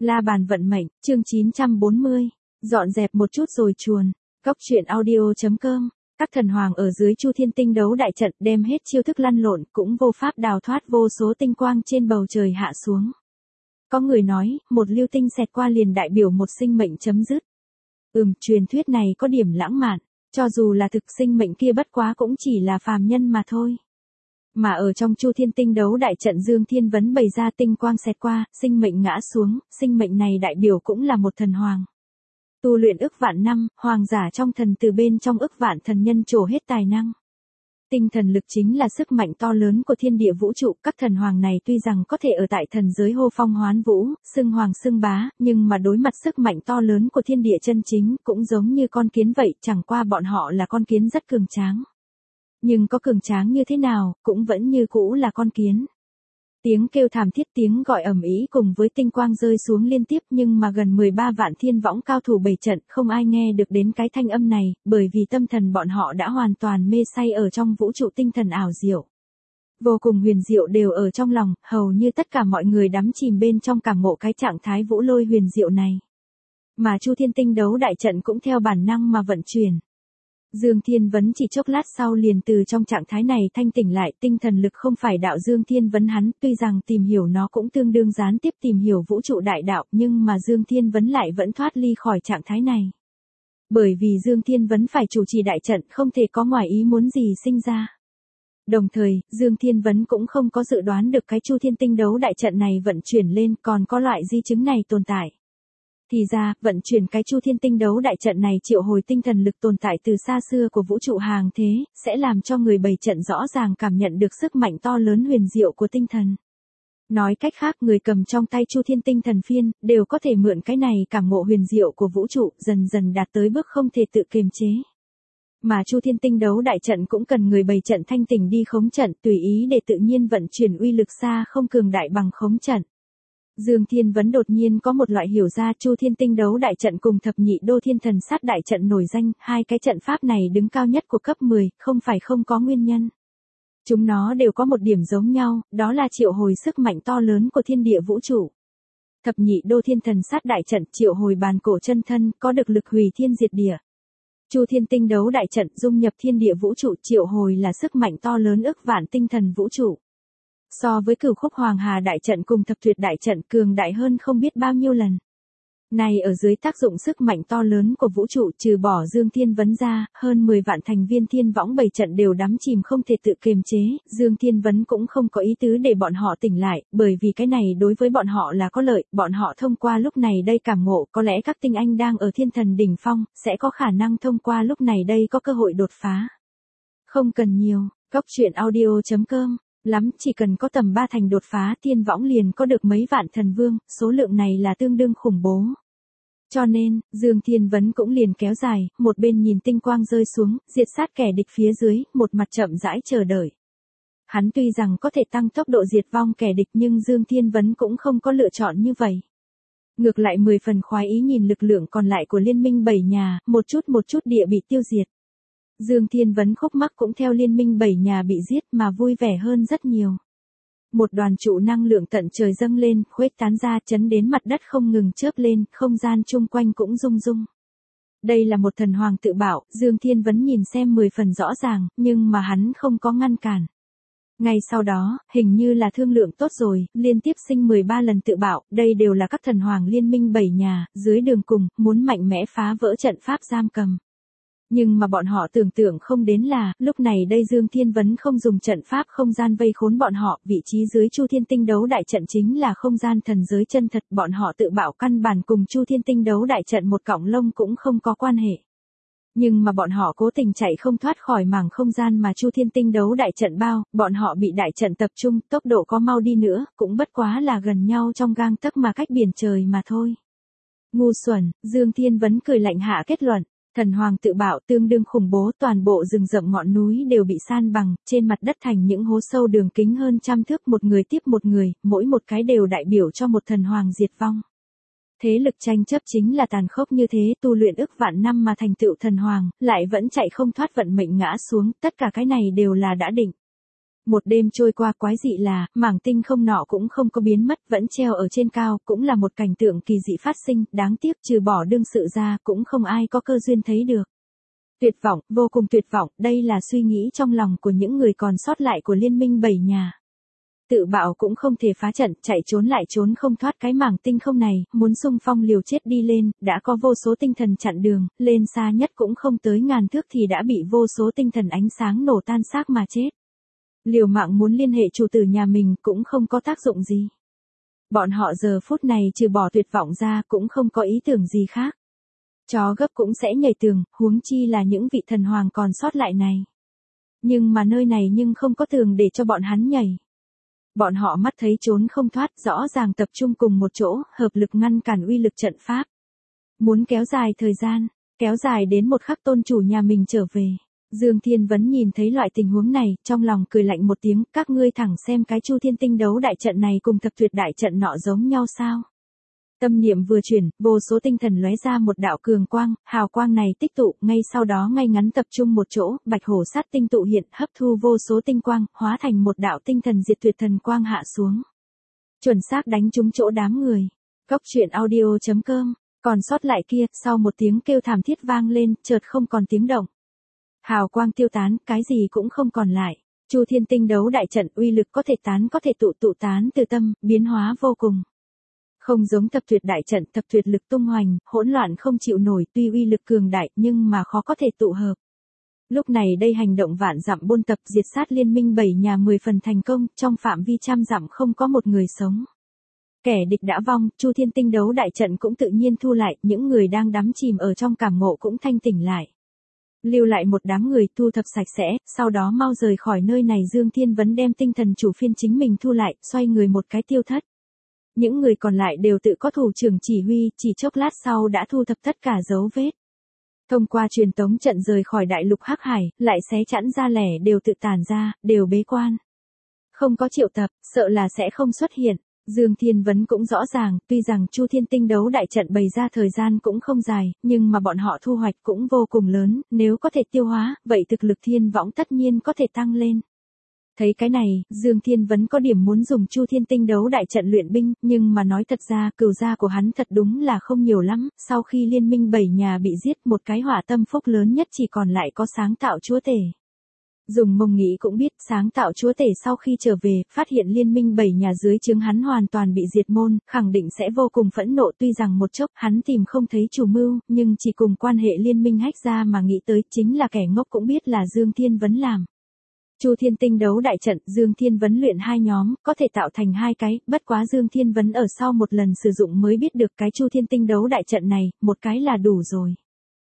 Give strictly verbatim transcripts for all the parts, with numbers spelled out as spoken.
La bàn vận mệnh, chương chín trăm bốn mươi. Dọn dẹp một chút rồi chuồn. Cốc truyện audio chấm com. Các thần hoàng ở dưới Chu Thiên Tinh đấu đại trận đem hết chiêu thức lăn lộn, cũng vô pháp đào thoát vô số tinh quang trên bầu trời hạ xuống. Có người nói, một lưu tinh xẹt qua liền đại biểu một sinh mệnh chấm dứt. Ừm, truyền thuyết này có điểm lãng mạn, cho dù là thực sinh mệnh kia bất quá cũng chỉ là phàm nhân mà thôi. Mà ở trong Chu Thiên Tinh đấu đại trận Dương Thiên Vấn bày ra tinh quang xẹt qua, sinh mệnh ngã xuống, sinh mệnh này đại biểu cũng là một thần hoàng. Tu luyện ức vạn năm, hoàng giả trong thần từ bên trong ức vạn thần nhân trổ hết tài năng. Tinh thần lực chính là sức mạnh to lớn của thiên địa vũ trụ, các thần hoàng này tuy rằng có thể ở tại thần giới hô phong hoán vũ, xưng hoàng xưng bá, nhưng mà đối mặt sức mạnh to lớn của thiên địa chân chính, cũng giống như con kiến vậy, chẳng qua bọn họ là con kiến rất cường tráng. Nhưng có cường tráng như thế nào, cũng vẫn như cũ là con kiến. Tiếng kêu thảm thiết, tiếng gọi ầm ĩ cùng với tinh quang rơi xuống liên tiếp, nhưng mà gần mười ba vạn thiên võng cao thủ bày trận, không ai nghe được đến cái thanh âm này, bởi vì tâm thần bọn họ đã hoàn toàn mê say ở trong vũ trụ tinh thần ảo diệu. Vô cùng huyền diệu đều ở trong lòng, hầu như tất cả mọi người đắm chìm bên trong cảm ngộ cái trạng thái vũ lôi huyền diệu này. Mà Chu Thiên Tinh đấu đại trận cũng theo bản năng mà vận chuyển. Dương Thiên Vấn chỉ chốc lát sau liền từ trong trạng thái này thanh tỉnh lại, tinh thần lực không phải đạo Dương Thiên Vấn hắn, tuy rằng tìm hiểu nó cũng tương đương gián tiếp tìm hiểu vũ trụ đại đạo, nhưng mà Dương Thiên Vấn lại vẫn thoát ly khỏi trạng thái này. Bởi vì Dương Thiên Vấn phải chủ trì đại trận, không thể có ngoài ý muốn gì sinh ra. Đồng thời, Dương Thiên Vấn cũng không có dự đoán được cái Chu Thiên Tinh đấu đại trận này vận chuyển lên còn có loại di chứng này tồn tại. Thì ra, vận chuyển cái Chu Thiên Tinh đấu đại trận này triệu hồi tinh thần lực tồn tại từ xa xưa của vũ trụ hàng thế, sẽ làm cho người bày trận rõ ràng cảm nhận được sức mạnh to lớn huyền diệu của tinh thần. Nói cách khác, người cầm trong tay Chu Thiên Tinh thần phiên, đều có thể mượn cái này cảm ngộ huyền diệu của vũ trụ, dần dần đạt tới bước không thể tự kiềm chế. Mà Chu Thiên Tinh đấu đại trận cũng cần người bày trận thanh tỉnh đi khống trận, tùy ý để tự nhiên vận chuyển uy lực xa không cường đại bằng khống trận. Dương Thiên Vấn đột nhiên có một loại hiểu ra Chu Thiên Tinh đấu đại trận cùng thập nhị đô thiên thần sát đại trận nổi danh, hai cái trận pháp này đứng cao nhất của cấp mười, không phải không có nguyên nhân. Chúng nó đều có một điểm giống nhau, đó là triệu hồi sức mạnh to lớn của thiên địa vũ trụ. Thập nhị đô thiên thần sát đại trận triệu hồi bàn cổ chân thân, có được lực hủy thiên diệt địa. Chu Thiên Tinh đấu đại trận dung nhập thiên địa vũ trụ triệu hồi là sức mạnh to lớn ức vạn tinh thần vũ trụ. So với Cửu Khúc Hoàng Hà đại trận cùng Thập Tuyệt đại trận cường đại hơn không biết bao nhiêu lần. Này ở dưới tác dụng sức mạnh to lớn của vũ trụ, trừ bỏ Dương Thiên Vấn ra, hơn mười vạn thành viên thiên võng bày trận đều đắm chìm không thể tự kiềm chế, Dương Thiên Vấn cũng không có ý tứ để bọn họ tỉnh lại, bởi vì cái này đối với bọn họ là có lợi, bọn họ thông qua lúc này đây cảm ngộ, có lẽ các tinh anh đang ở thiên thần đỉnh phong, sẽ có khả năng thông qua lúc này đây có cơ hội đột phá. Không cần nhiều, cốc truyện audio chấm com. Lắm, chỉ cần có tầm ba thành đột phá thiên võng liền có được mấy vạn thần vương, số lượng này là tương đương khủng bố. Cho nên, Dương Thiên Vấn cũng liền kéo dài, một bên nhìn tinh quang rơi xuống, diệt sát kẻ địch phía dưới, một mặt chậm rãi chờ đợi. Hắn tuy rằng có thể tăng tốc độ diệt vong kẻ địch nhưng Dương Thiên Vấn cũng không có lựa chọn như vậy. Ngược lại mười phần khoái ý nhìn lực lượng còn lại của liên minh bảy nhà, một chút một chút địa bị tiêu diệt. Dương Thiên Vấn khúc mắc cũng theo liên minh bảy nhà bị giết mà vui vẻ hơn rất nhiều. Một đoàn trụ năng lượng tận trời dâng lên, khuếch tán ra chấn đến mặt đất không ngừng chớp lên, không gian chung quanh cũng rung rung. Đây là một thần hoàng tự bảo, Dương Thiên Vấn nhìn xem mười phần rõ ràng, nhưng mà hắn không có ngăn cản. Ngay sau đó, hình như là thương lượng tốt rồi, liên tiếp sinh mười ba lần tự bảo, đây đều là các thần hoàng liên minh bảy nhà, dưới đường cùng, muốn mạnh mẽ phá vỡ trận pháp giam cầm. Nhưng mà bọn họ tưởng tượng không đến là, lúc này đây Dương Thiên Vấn không dùng trận pháp không gian vây khốn bọn họ, vị trí dưới Chu Thiên Tinh đấu đại trận chính là không gian thần giới chân thật, bọn họ tự bảo căn bản cùng Chu Thiên Tinh đấu đại trận một cọng lông cũng không có quan hệ. Nhưng mà bọn họ cố tình chạy không thoát khỏi mảng không gian mà Chu Thiên Tinh đấu đại trận bao, bọn họ bị đại trận tập trung, tốc độ có mau đi nữa, cũng bất quá là gần nhau trong gang tấc mà cách biển trời mà thôi. Ngu xuẩn, Dương Thiên Vấn cười lạnh hạ kết luận. Thần hoàng tự bảo tương đương khủng bố, toàn bộ rừng rậm ngọn núi đều bị san bằng, trên mặt đất thành những hố sâu đường kính hơn trăm thước, một người tiếp một người, mỗi một cái đều đại biểu cho một thần hoàng diệt vong. Thế lực tranh chấp chính là tàn khốc như thế, tu luyện ức vạn năm mà thành tựu thần hoàng, lại vẫn chạy không thoát vận mệnh ngã xuống, tất cả cái này đều là đã định. Một đêm trôi qua quái dị là, mảng tinh không nọ cũng không có biến mất, vẫn treo ở trên cao, cũng là một cảnh tượng kỳ dị phát sinh, đáng tiếc trừ bỏ đương sự ra, cũng không ai có cơ duyên thấy được. Tuyệt vọng, vô cùng tuyệt vọng, đây là suy nghĩ trong lòng của những người còn sót lại của liên minh bảy nhà. Tự bạo cũng không thể phá trận, chạy trốn lại trốn không thoát cái mảng tinh không này, muốn xung phong liều chết đi lên, đã có vô số tinh thần chặn đường, lên xa nhất cũng không tới ngàn thước thì đã bị vô số tinh thần ánh sáng nổ tan xác mà chết. Liều mạng muốn liên hệ chủ tử nhà mình cũng không có tác dụng gì. Bọn họ giờ phút này trừ bỏ tuyệt vọng ra cũng không có ý tưởng gì khác. Chó gấp cũng sẽ nhảy tường, huống chi là những vị thần hoàng còn sót lại này. Nhưng mà nơi này nhưng không có tường để cho bọn hắn nhảy. Bọn họ mắt thấy trốn không thoát, rõ ràng tập trung cùng một chỗ, hợp lực ngăn cản uy lực trận pháp. Muốn kéo dài thời gian, kéo dài đến một khắc tôn chủ nhà mình trở về. Dương Thiên Vấn nhìn thấy loại tình huống này, trong lòng cười lạnh một tiếng, các ngươi thẳng xem cái Chu Thiên Tinh đấu đại trận này cùng thập tuyệt đại trận nọ giống nhau sao? Tâm niệm vừa chuyển, vô số tinh thần lóe ra một đạo cường quang, hào quang này tích tụ, ngay sau đó ngay ngắn tập trung một chỗ, bạch hổ sát tinh tụ hiện, hấp thu vô số tinh quang, hóa thành một đạo tinh thần diệt tuyệt thần quang hạ xuống. Chuẩn xác đánh trúng chỗ đám người. Cốc truyện audio chấm com, còn sót lại kia, sau một tiếng kêu thảm thiết vang lên, chợt không còn tiếng động. Hào quang tiêu tán, cái gì cũng không còn lại. Chu Thiên Tinh đấu đại trận uy lực có thể tán có thể tụ tụ tán từ tâm, biến hóa vô cùng. Không giống thập tuyệt đại trận, thập tuyệt lực tung hoành, hỗn loạn không chịu nổi, tuy uy lực cường đại nhưng mà khó có thể tụ hợp. Lúc này đây hành động vạn dặm buôn tập diệt sát liên minh bảy nhà mười phần thành công, trong phạm vi trăm dặm không có một người sống. Kẻ địch đã vong, Chu Thiên Tinh đấu đại trận cũng tự nhiên thu lại, những người đang đắm chìm ở trong cảm ngộ cũng thanh tỉnh lại. Lưu lại một đám người thu thập sạch sẽ, sau đó mau rời khỏi nơi này. Dương Thiên Vấn đem tinh thần chủ phiên chính mình thu lại, xoay người một cái tiêu thất. Những người còn lại đều tự có thủ trưởng chỉ huy, chỉ chốc lát sau đã thu thập tất cả dấu vết. Thông qua truyền tống trận rời khỏi đại lục Hắc Hải, lại xé chẵn ra lẻ đều tự tản ra, đều bế quan. Không có triệu tập, sợ là sẽ không xuất hiện. Dương Thiên Vấn cũng rõ ràng, tuy rằng Chu Thiên Tinh đấu đại trận bày ra thời gian cũng không dài, nhưng mà bọn họ thu hoạch cũng vô cùng lớn, nếu có thể tiêu hóa, vậy thực lực thiên võng tất nhiên có thể tăng lên. Thấy cái này, Dương Thiên Vấn có điểm muốn dùng Chu Thiên Tinh đấu đại trận luyện binh, nhưng mà nói thật ra, cừu gia của hắn thật đúng là không nhiều lắm, sau khi liên minh bảy nhà bị giết, một cái hỏa tâm phúc lớn nhất chỉ còn lại có sáng tạo chúa tể. Dùng mông nghĩ cũng biết, sáng tạo chúa tể sau khi trở về, phát hiện liên minh bảy nhà dưới trướng hắn hoàn toàn bị diệt môn, khẳng định sẽ vô cùng phẫn nộ. Tuy rằng một chốc hắn tìm không thấy chủ mưu, nhưng chỉ cùng quan hệ liên minh hách ra mà nghĩ tới, chính là kẻ ngốc cũng biết là Dương Thiên Vấn làm. Chu Thiên Tinh đấu đại trận, Dương Thiên Vấn luyện hai nhóm, có thể tạo thành hai cái, bất quá Dương Thiên Vấn ở sau một lần sử dụng mới biết được cái Chu Thiên Tinh đấu đại trận này, một cái là đủ rồi.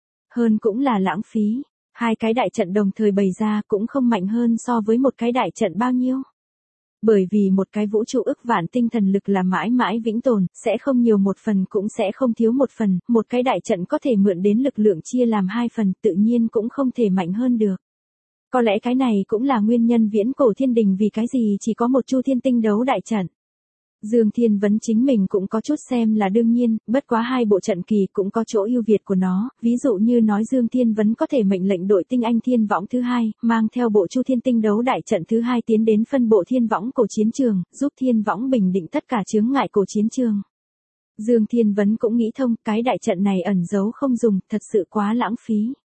Hơn cũng là lãng phí. Hai cái đại trận đồng thời bày ra cũng không mạnh hơn so với một cái đại trận bao nhiêu. Bởi vì một cái vũ trụ ức vạn tinh thần lực là mãi mãi vĩnh tồn, sẽ không nhiều một phần cũng sẽ không thiếu một phần, một cái đại trận có thể mượn đến lực lượng chia làm hai phần, tự nhiên cũng không thể mạnh hơn được. Có lẽ cái này cũng là nguyên nhân viễn cổ thiên đình vì cái gì chỉ có một Chu Thiên Tinh đấu đại trận. Dương Thiên Vấn chính mình cũng có chút xem là đương nhiên, bất quá hai bộ trận kỳ cũng có chỗ ưu việt của nó, ví dụ như nói Dương Thiên Vấn có thể mệnh lệnh đội tinh anh thiên võng thứ hai, mang theo bộ Chu Thiên Tinh đấu đại trận thứ hai tiến đến phân bộ thiên võng cổ chiến trường, giúp thiên võng bình định tất cả chướng ngại cổ chiến trường. Dương Thiên Vấn cũng nghĩ thông, cái đại trận này ẩn giấu không dùng, thật sự quá lãng phí.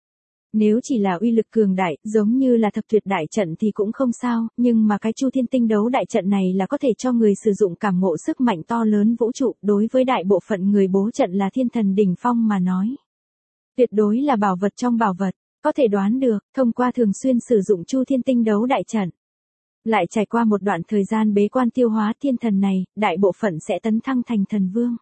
Nếu chỉ là uy lực cường đại, giống như là thập tuyệt đại trận thì cũng không sao, nhưng mà cái Chu Thiên Tinh đấu đại trận này là có thể cho người sử dụng cảm ngộ sức mạnh to lớn vũ trụ, đối với đại bộ phận người bố trận là thiên thần đỉnh phong mà nói. Tuyệt đối là bảo vật trong bảo vật, có thể đoán được, thông qua thường xuyên sử dụng Chu Thiên Tinh đấu đại trận. Lại trải qua một đoạn thời gian bế quan tiêu hóa thiên thần này, đại bộ phận sẽ tấn thăng thành thần vương.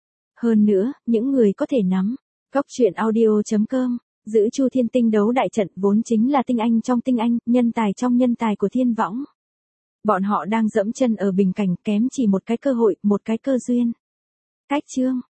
Hơn nữa, những người có thể nắm, cốc truyện audio chấm com. Giữ Chu Thiên Tinh đấu đại trận vốn chính là tinh anh trong tinh anh, nhân tài trong nhân tài của thiên võng. Bọn họ đang dẫm chân ở bình cảnh, kém chỉ một cái cơ hội, một cái cơ duyên. Cách chương